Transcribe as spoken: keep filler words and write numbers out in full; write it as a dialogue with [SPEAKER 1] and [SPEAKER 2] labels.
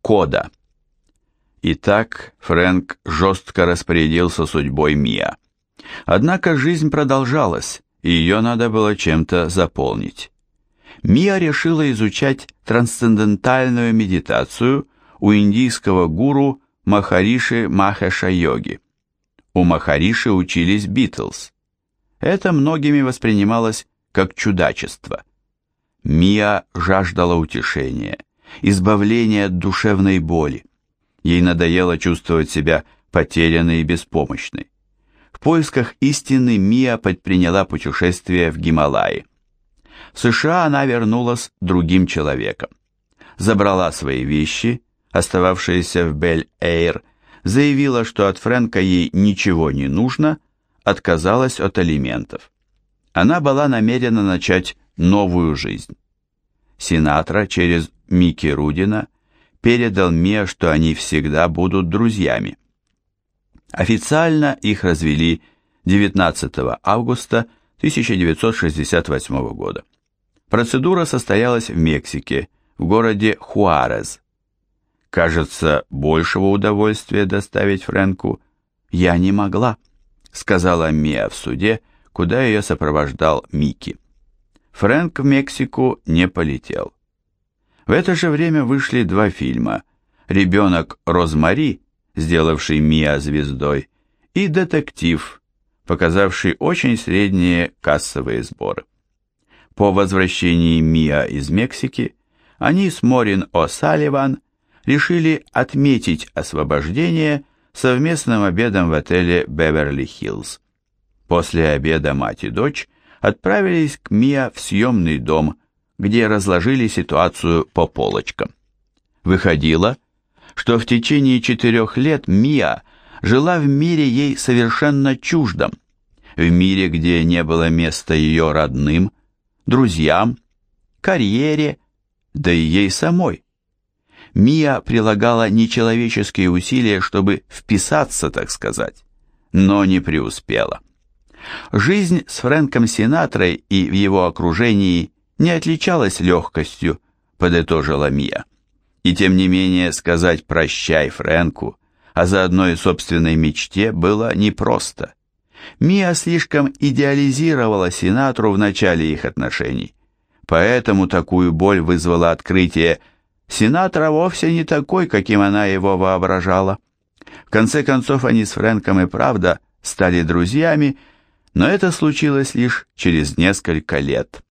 [SPEAKER 1] Кода. Итак, Фрэнк жестко распорядился судьбой Миа. Однако жизнь продолжалась, и ее надо было чем-то заполнить. Миа решила изучать трансцендентальную медитацию у индийского гуру Махариши Махеша Йоги. У Махариши учились Битлз. Это многими воспринималось как чудачество. Миа жаждала утешения, избавления от душевной боли. Ей надоело чувствовать себя потерянной и беспомощной. В поисках истины Миа предприняла путешествие в Гималаи. В США она вернулась другим человеком. Забрала свои вещи, остававшиеся в Бель-Эйр, заявила, что от Фрэнка ей ничего не нужно, отказалась от алиментов. Она была намерена начать новую жизнь. Синатра через Микки Рудина передал Миа, что они всегда будут друзьями. Официально их развели девятнадцатого августа тысяча девятьсот шестьдесят восьмого года. Процедура состоялась в Мексике, в городе Хуарес. «Кажется, большего удовольствия доставить Фрэнку я не могла», сказала Миа в суде, куда ее сопровождал Микки. Фрэнк в Мексику не полетел. В это же время вышли два фильма «Ребенок Розмари», сделавший Миа звездой, и «Детектив», показавший очень средние кассовые сборы. По возвращении Миа из Мексики они с Морин О'Салливан решили отметить освобождение совместным обедом в отеле «Беверли-Хиллз». После обеда мать и дочь отправились к Миа в съемный дом, где разложили ситуацию по полочкам. Выходило, что в течение четырех лет Миа жила в мире ей совершенно чуждом, в мире, где не было места ее родным, друзьям, карьере, да и ей самой. Миа прилагала нечеловеческие усилия, чтобы вписаться, так сказать, но не преуспела. Жизнь с Фрэнком Синатрой и в его окружении не отличалась легкостью, подытожила Миа. И тем не менее сказать «прощай» Фрэнку, а заодно и собственной мечте, было непросто. Миа слишком идеализировала Синатру в начале их отношений, поэтому такую боль вызвало открытие: Синатра вовсе не такой, каким она его воображала. В конце концов, они с Фрэнком и правда стали друзьями, но это случилось лишь через несколько лет.